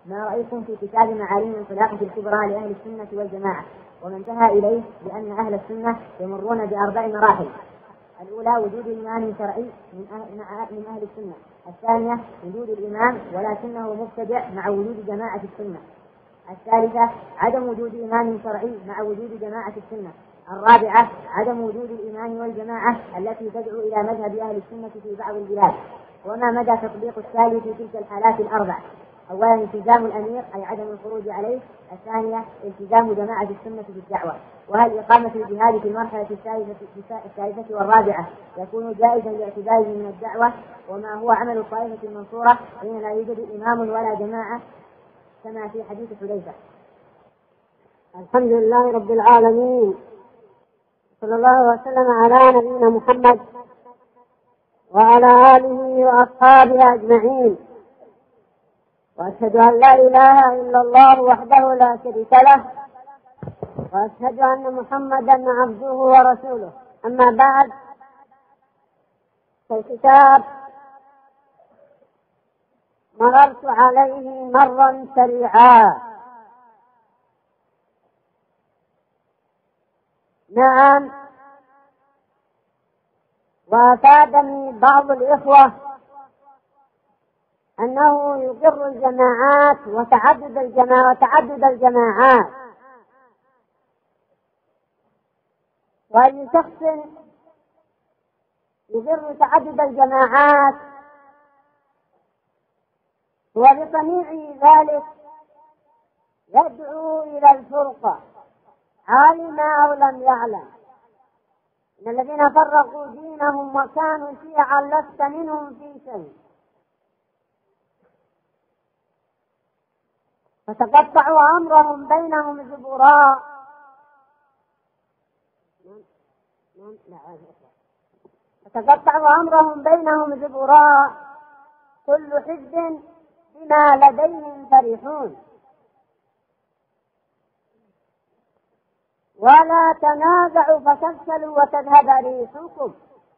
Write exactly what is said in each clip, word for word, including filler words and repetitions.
ما رأيكم في كتاب معالم الخلافة الكبرى لأهل السنة والجماعة، وما انتهى إليه بأن أهل السنة يمرون بأربع مراحل: الأولى وجود إمام شرعي من أهل, من أهل السنة، الثانية وجود الإمام ولكنه مبتدع مع وجود جماعة السنة، الثالثة عدم وجود إمام شرعي مع وجود جماعة السنة، الرابعة عدم وجود الإمام والجماعة التي تدعو إلى مذهب أهل السنة في بعض البلاد، وما مدى تطبيق الثالث في تلك الحالات الأربع: أولا التزام الأمير أي عدم الخروج عليه، الثانية التزام جماعة السنة في الدعوة، وهل إقامة الجهاد في المرحلة الثالثة والرابعة يكون جائزا لاعتباره من الدعوة، وما هو عمل الطائفة المنصورة حين لا يوجد إمام ولا جماعة كما في حديث حذيفة. الحمد لله رب العالمين، صلى الله وسلم على نبينا محمد وعلى آله وأصحابه أجمعين، وأشهد أن لا إله إلا الله وحده لا شريك له، وأشهد أن محمدا عبده ورسوله. أما بعد، فالكتاب مررت عليه مرا سريعا. نعم، وأفادني بعض الإخوة أنه يقر الجماعات وتعدد الجماعات وتعدد الجماعات، وأي شخص يقر تعدد الجماعات هو بطبيع ذلك يدعو إلى الفرقة، عالم أو لم يعلم. إن الذين فرقوا دينهم وكانوا شيعا لست منهم في شيء، فتقطعوا أمرهم بينهم زبراء. فتقطعوا أمرهم بينهم زبراء، كل حزب بما لديهم فرحون. ولا تنازعوا فتفشلوا وتذهب ريحكم.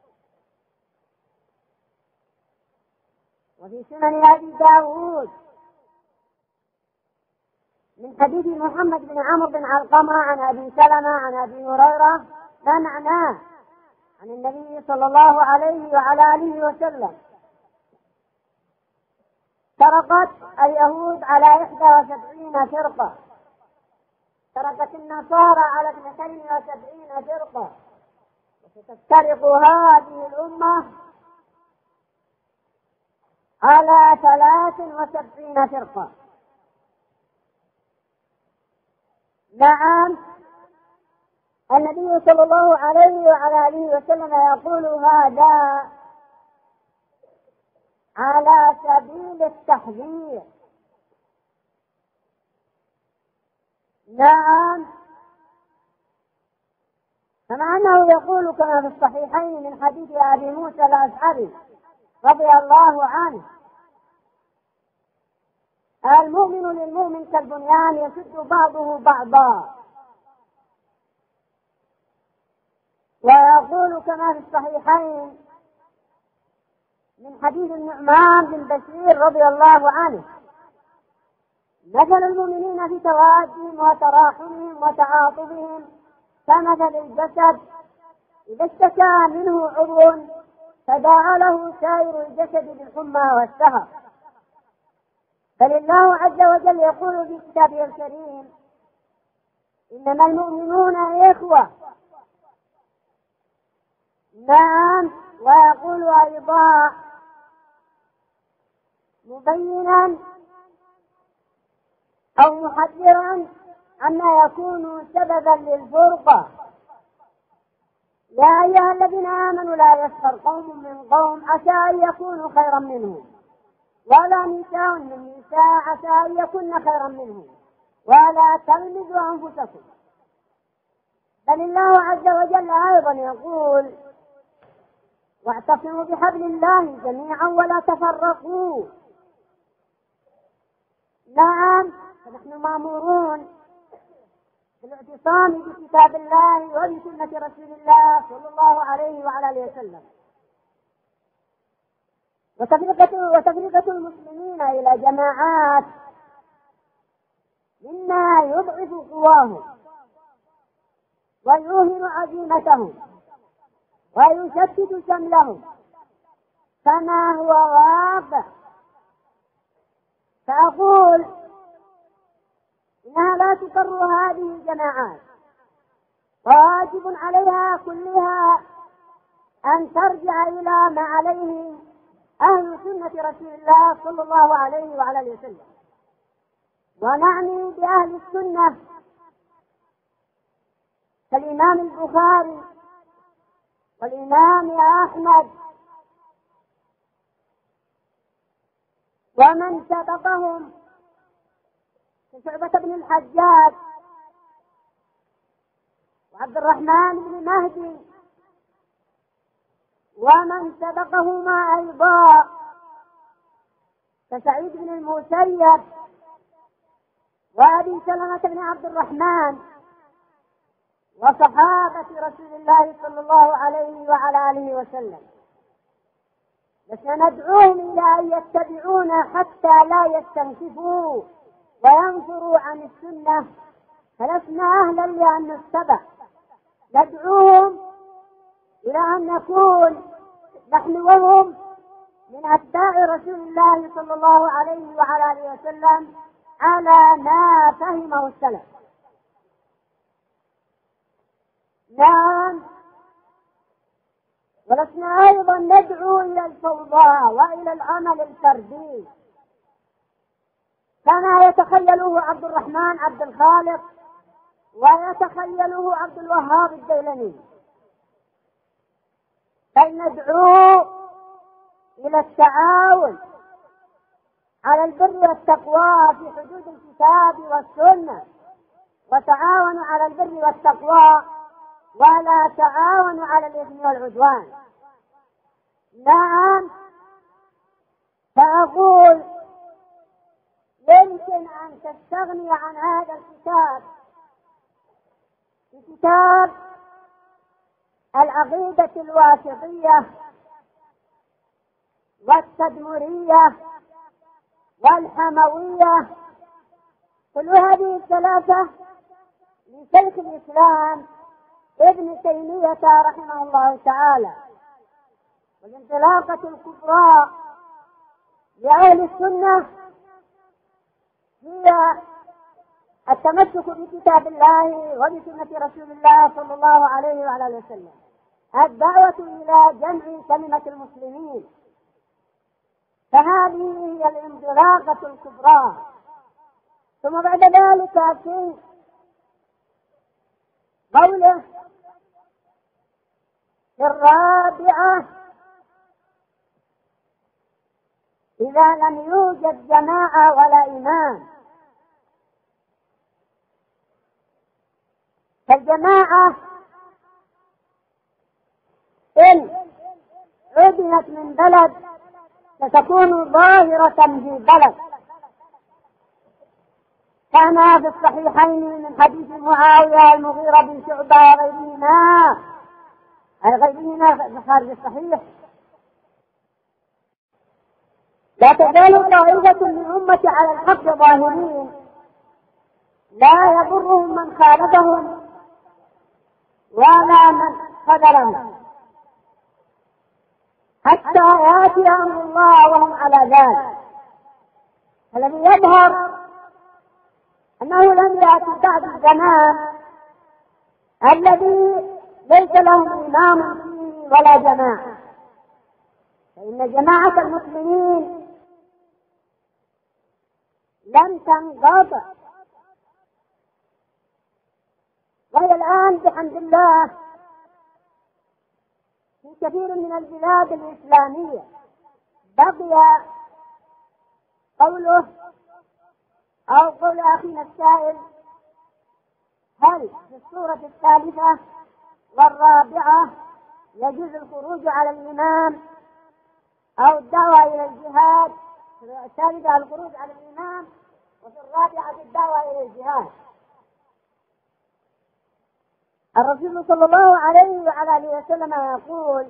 وفي سنن أبي داود من حديث محمد بن عمرو بن علقمة عن أبي سلمة عن أبي هريرة ما معناه عن النبي صلى الله عليه وعلى آله وسلم: فرقت اليهود على إحدى وسبعين فرقة، تركت النصارى على اثنتين وسبعين فرقة، وستفترق هذه الأمة على ثلاث وسبعين فرقة. نعم، النبي صلى الله عليه وعلى آله وسلم يقول هذا على سبيل التحذير. نعم، كما أنه يقول كما في الصحيحين من حديث أبي موسى الأشعري رضي الله عنه: المؤمن للمؤمن كالبنيان يشد بعضه بعضا. ويقول كما في الصحيحين من حديث النعمان بن بشير رضي الله عنه: مثل المؤمنين في توادهم وتراحمهم وتعاطفهم كمثل الجسد إذا اشتكى منه عضو تداعى له سائر الجسد بالحمى والسهر. بل الله عز وجل يقول في كتابه الكريم: إنما المؤمنون إخوة. نعم، ويقول أيضا مبينا أو محذرا عما يكون سببا للفرقة: يا أيها الذين آمنوا لا يسخر قوم من قوم عسى أن يكونوا خيرا منهم، ولا نساء من نساء عسى أن يكون خيرا منهم، ولا تلمزوا أنفسكم. بل الله عز وجل أيضا يقول: واعتصموا بحبل الله جميعا ولا تفرقوا. نعم، فنحن مأمورون بالاعتصام بكتاب الله وبسنة رسول الله صلى الله عليه وعلى آله وسلم. وتفرقة وتفرقة المسلمين إلى جماعات مما يضعف قواهم ويوهن عزيمتهم ويشتت شملهم كما هو واقع. فأقول إنها لا تقر هذه الجماعات، واجب عليها كلها أن ترجع إلى ما عليه أهل سنة رسول الله صلى الله عليه وعلى آله وسلم. ونعني بأهل السنة كالإمام البخاري والإمام أحمد ومن سبقهم كشعبة بن الحجاج وعبد الرحمن بن مهدي ومن سبقهما أيضا كسعيد بن المسيب وأبي سلمة بن عبد الرحمن وصحابة رسول الله صلى الله عليه وعلى آله وسلم. بس ندعوهم إلى أن يتبعونا حتى لا يستنكفوا وينفروا عن السنة، فلسنا أهلا لأن نتبع. ندعوهم إلى أن نكون نحن وهم من أتباع رسول الله صلى الله عليه وعلى آله وسلم على ما فهمه السلف. نعم، ولسنا أيضا ندعو إلى الفوضى وإلى العمل الفردي كما يتخيله عبد الرحمن عبد الخالق ويتخيله عبد الوهاب الديلمي، بل ندعو إلى التعاون على البر والتقوى في حدود الكتاب والسنة، وتعاونوا على البر والتقوى ولا تعاونوا على الإثم والعدوان. نعم، فأقول يمكن أن تستغني عن هذا الكتاب بكتاب العقيدة الواسطية والتدمرية والحموية، كل هذه الثلاثة لشيخ الإسلام ابن تيمية رحمه الله تعالى. والانطلاقة الكبرى لأهل السنة هي التمسك بكتاب الله وبسنة رسول الله صلى الله عليه وعلى آله وسلم، الدعوة إلى جمع كلمة المسلمين، فهذه هي الانطلاقة الكبرى. ثم بعد ذلك في قوله في الرابعة إذا لم يوجد جماعة ولا إمام، فالجماعة إن عدلت من بلد ستكون ظاهرة في بلد، كما في الصحيحين من حديث معاوية المغيرة بن شعبة وغيرهما أي غيرهما خارج الصحيح: لا تزال طائفة من أمتي على الحق ظاهرين لا يضرهم من خالفهم ولا من خذلهم حتى يأتي أمر الله وهم على ذلك. الذي يظهر أنه لم يأتي بعد الزمان الذي ليس لهم إمام فيه ولا جماعة، فإن جماعة المسلمين لم تنقطع، وهي الآن بحمد الله في كثير من البلاد الإسلامية. بقي قوله أو قول أخينا السائل: هل في السورة الثالثة والرابعة يجوز الخروج على الإمام أو الدعوة إلى الجهاد؟ في الثالثة الخروج على الإمام، وفي الرابعة الدعوة إلى الجهاد. الرسول صلى الله عليه وعلى آله وسلم يقول: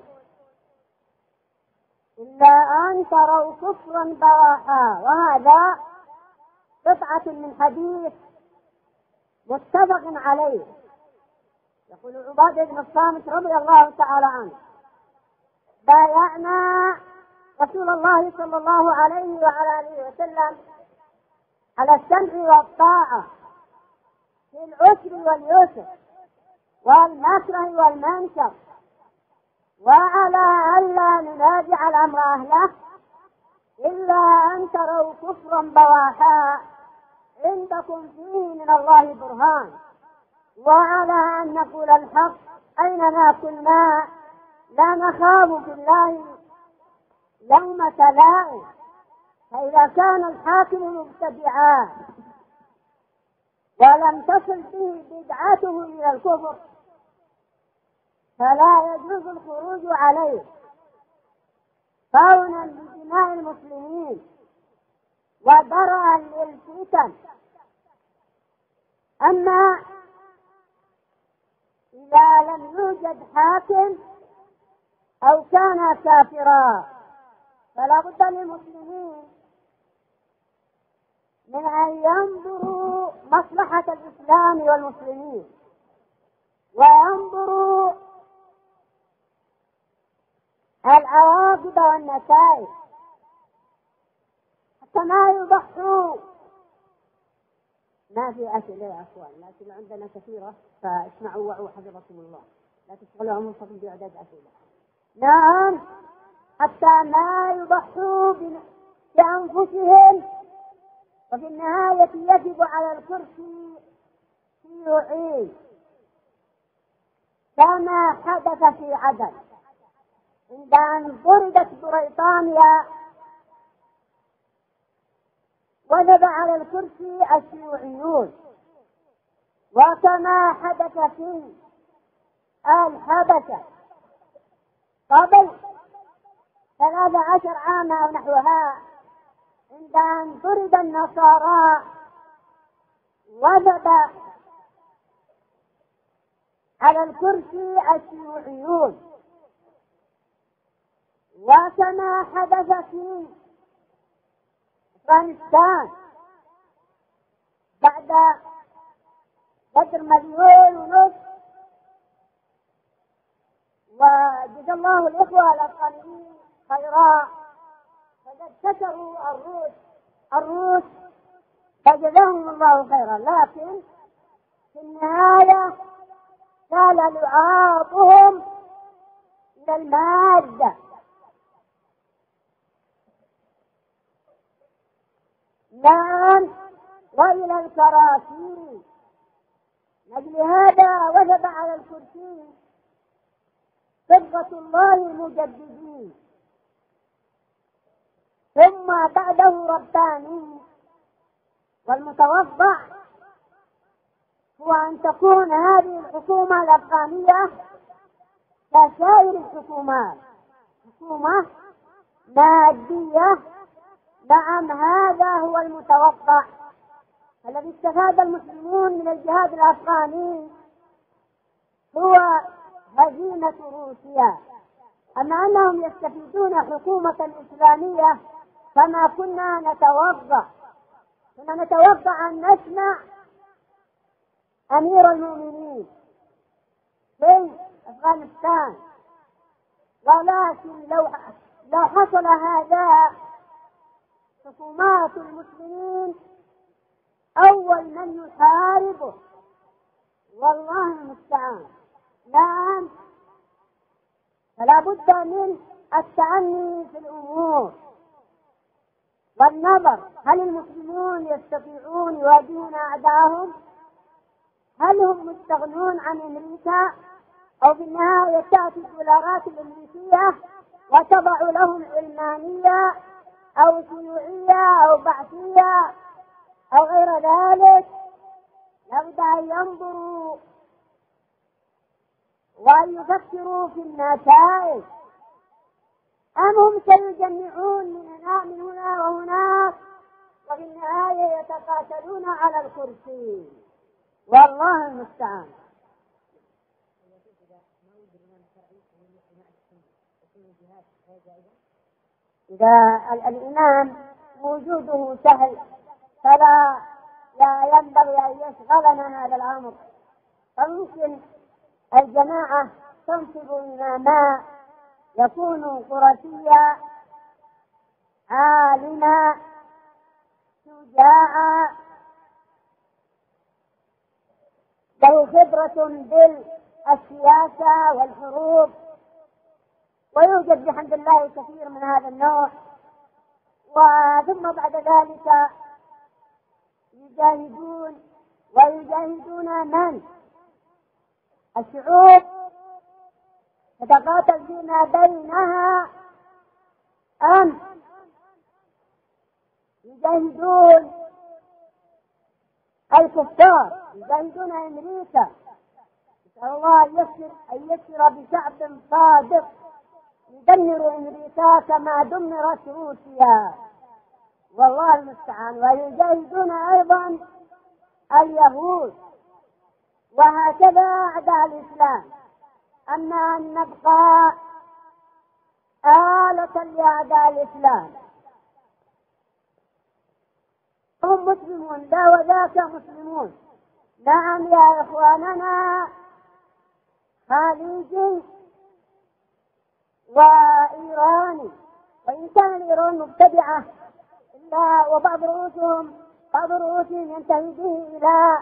إلا أن تروا كفرا بواحا، وهذا قطعة من حديث متفق عليه. يقول عبادة بن الصامت رضي الله تعالى عنه: بايعنا رسول الله صلى الله عليه وعلى آله وسلم على السمع والطاعة في العسر واليسر والمكره والمنكر، وعلى ألا ننازع الأمر أهله إلا أن تروا كفرا بواحا عندكم فيه من الله برهان، وعلى أن نقول الحق أينما كنا لا نخاف في الله لومة لائم. فإذا كان الحاكم مبتدعا ولم تصل به بدعته إلى الكفر فلا يجوز الخروج عليه خونا لدماء المسلمين ودرءا للفتن. أما إذا لم يوجد حاكم أو كان كافرا فلا بد للمسلمين من أن ينظروا مصلحة الإسلام والمسلمين وينظروا العواقب والنتائج حتى ما يضحوا. ما في أسئلة يا أخوان، لكن عندنا كثيرة فاسمعوا وعوا حفظكم الله، لا تشغلوا أنفسكم بإعداد أسئلة. نعم، حتى ما يضحوا بأنفسهم، وفي النهاية يجب على الكرسي يعين كما حدث في عدن عند أن ضربت بريطانيا وجب على الكرسي الشيوعيون، وكما حدث في الحبشة قبل ثلاث عشر عاما أو نحوها عند أن ضرب النصارى وجب على الكرسي الشيوعيون، وكما حدث في أفغانستان بعد قدر مليون ونصف، وجزا الله الإخوة الأفغانيين خيرا فقد كسروا الروس الروس فجزاهم الله خيرا، لكن في النهاية كان لعابهم إلى المادة. نعم، وإلى الكراسي. لأجل هذا وجب على الكرسي صبغة الله المجددين، ثم بعده رباني. والمتوضع هو أن تكون هذه الحكومة الأفغانية كسائر الحكومات، حكومة مادية. نعم، هذا هو المتوقع الذي استفاد المسلمون من الجهاد الأفغاني هو هزيمة روسيا. أما أنهم يستفيدون حكومة إسلامية فما كنا نتوقع كنا نتوقع أن نسمع أمير المؤمنين في أفغانستان، ولكن لو لو حصل هذا حكومات المسلمين أول من يحاربه، والله المستعان. نعم، فلا بد من التأني في الأمور والنظر، هل المسلمون يستطيعون يواجهون أعداءهم؟ هل هم مستغنون عن أمريكا؟ أو في النهاية تأتي الدولارات الأمريكية وتضع لهم علمانية أو شيوعية أو بعثية أو غير ذلك؟ لابد أن ينظروا وأن يفكروا في النتائج. أم هم سيجمعون من هنا من هنا وهناك وفي النهاية يتقاتلون على الكرسي؟ والله المستعان. إذا الإمام وجوده سهل فلا لا ينبغي أن يشغلنا هذا الأمر. فممكن الجماعة تنصب إماما يكون قرشيا عالما شجاعا له خبرة بالسياسة والحروب، ويوجد بحمد الله كثير من هذا النوع. وثم بعد ذلك يجاهدون ويجاهدون من الشعوب تتقاتل فيما بينها، أم يجاهدون الكفار، يجاهدون أمريكا. نسأل الله أن يسر أن يسر بشعب صادق يدمر أمريكا كما دمرت روسيا، والله المستعان. ويجاهدون أيضا اليهود، وهكذا أعداء الإسلام. أما أن نبقى آلة لأعداء الإسلام، هم مسلمون ذا وذاك مسلمون. نعم يا إخواننا، خليجي وإيراني، وإن كان الإيران مبتدعة إلا وبعض رؤوسهم بعض رؤوسهم ينتهي به إلى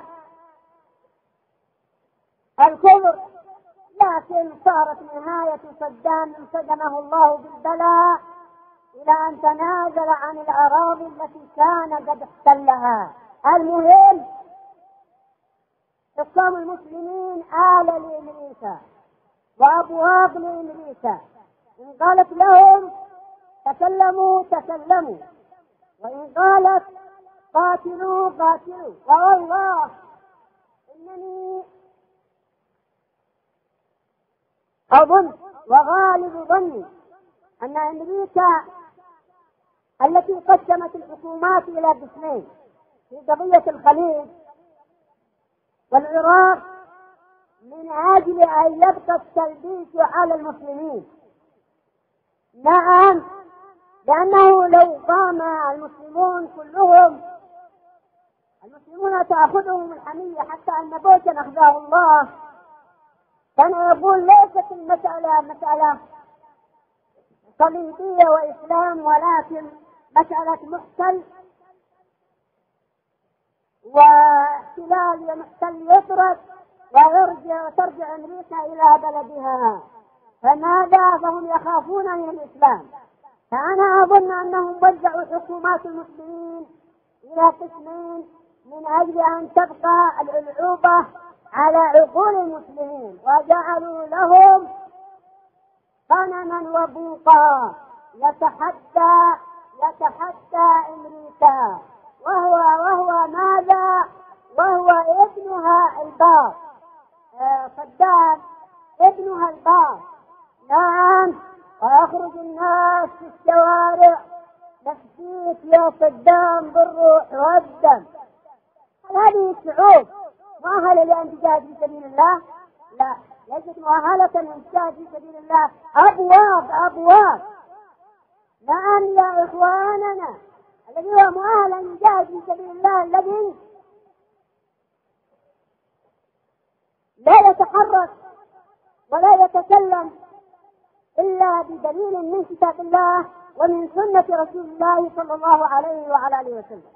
الكفر، لكن صارت نهاية صدام انسجمه الله بالبلاء إلى أن تنازل عن الأراضي التي كان قد احتلها. المهم حكام المسلمين آل لأمريكا وأبواب لأمريكا، إن قالت لهم تكلموا تكلموا، وإن قالت قاتلوا قاتلوا. والله إنني أظن وغالب ظني أن أمريكا التي قسمت الحكومات إلى قسمين في قضية الخليج والعراق من أجل أن يبقى التلبيس على المسلمين. نعم، لأنه لو قام المسلمون كلهم، المسلمون تأخذهم الحمية، حتى أن بوشن أخذه الله كان يقول ليست المسألة مسألة صليبية وإسلام، ولكن مسألة محتل واحتلال، محتل يطرد ويرجع ترجع أمريكا إلى بلدها. فماذا؟ فهم يخافون من الإسلام. فأنا أظن أنهم وزعوا حكومات المسلمين إلى قسمين من أجل أن تبقى الألعوبة على عقول المسلمين، وجعلوا لهم صنما وبوقا يتحدى يتحدى أمريكا، وهو وهو ماذا؟ وهو ابنها الباط، آه صدام ابنها الباط. نعم، ويخرج الناس في الشوارع نفسيك يا صدام بالروح والدم. هذه الشعوب مؤهلة لأن تجاهد في سبيل الله؟ لا، ليست مؤهلة لأن تجاهد في سبيل الله. أبواب أبواب. نعم يا إخواننا، الذي هو مؤهل أن يجاهد في سبيل الله، الذي لا يتحرك ولا يتكلم إلا بدليل من كتاب الله ومن سنة رسول الله صلى الله عليه وعلى آله وسلم.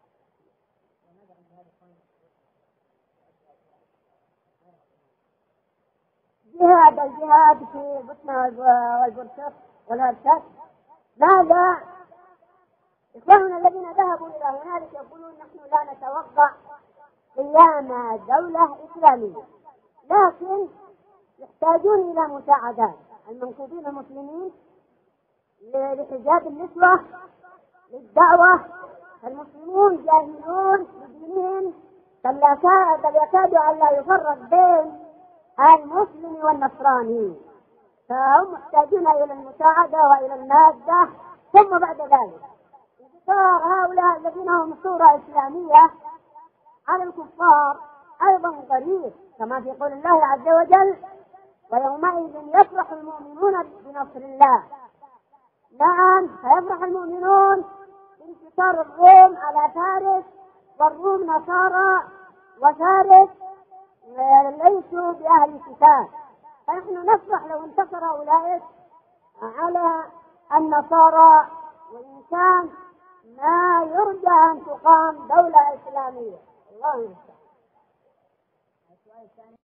جهاد الجهاد في بطنة والبرشات والهرشات. ماذا؟ إخواننا الذين ذهبوا إلى هنالك يقولون نحن لا نتوقع قيام دولة إسلامية، لكن يحتاجون إلى مساعدات المنقوبين المسلمين لحجاب النسوة للدعوة. المسلمون جاهلون بدينهم، بل يكاد أن لا يفرق بين المسلم والنصراني، فهم محتاجون إلى المساعدة وإلى المادة. ثم بعد ذلك انتصار هؤلاء الذين هم صورة إسلامية على الكفار أيضا قريب، كما في قول الله عز وجل: ويومئذ يفرح المؤمنون بنصر الله. نعم، فيفرح المؤمنون بانتصار الروم على فارس والروم نصارى وفارس ليسوا بأهل كتاب، فنحن نفرح لو انتصر أولئك على النصارى، وإن كان ما يرجى أن تقام دولة إسلامية. الله يستعان.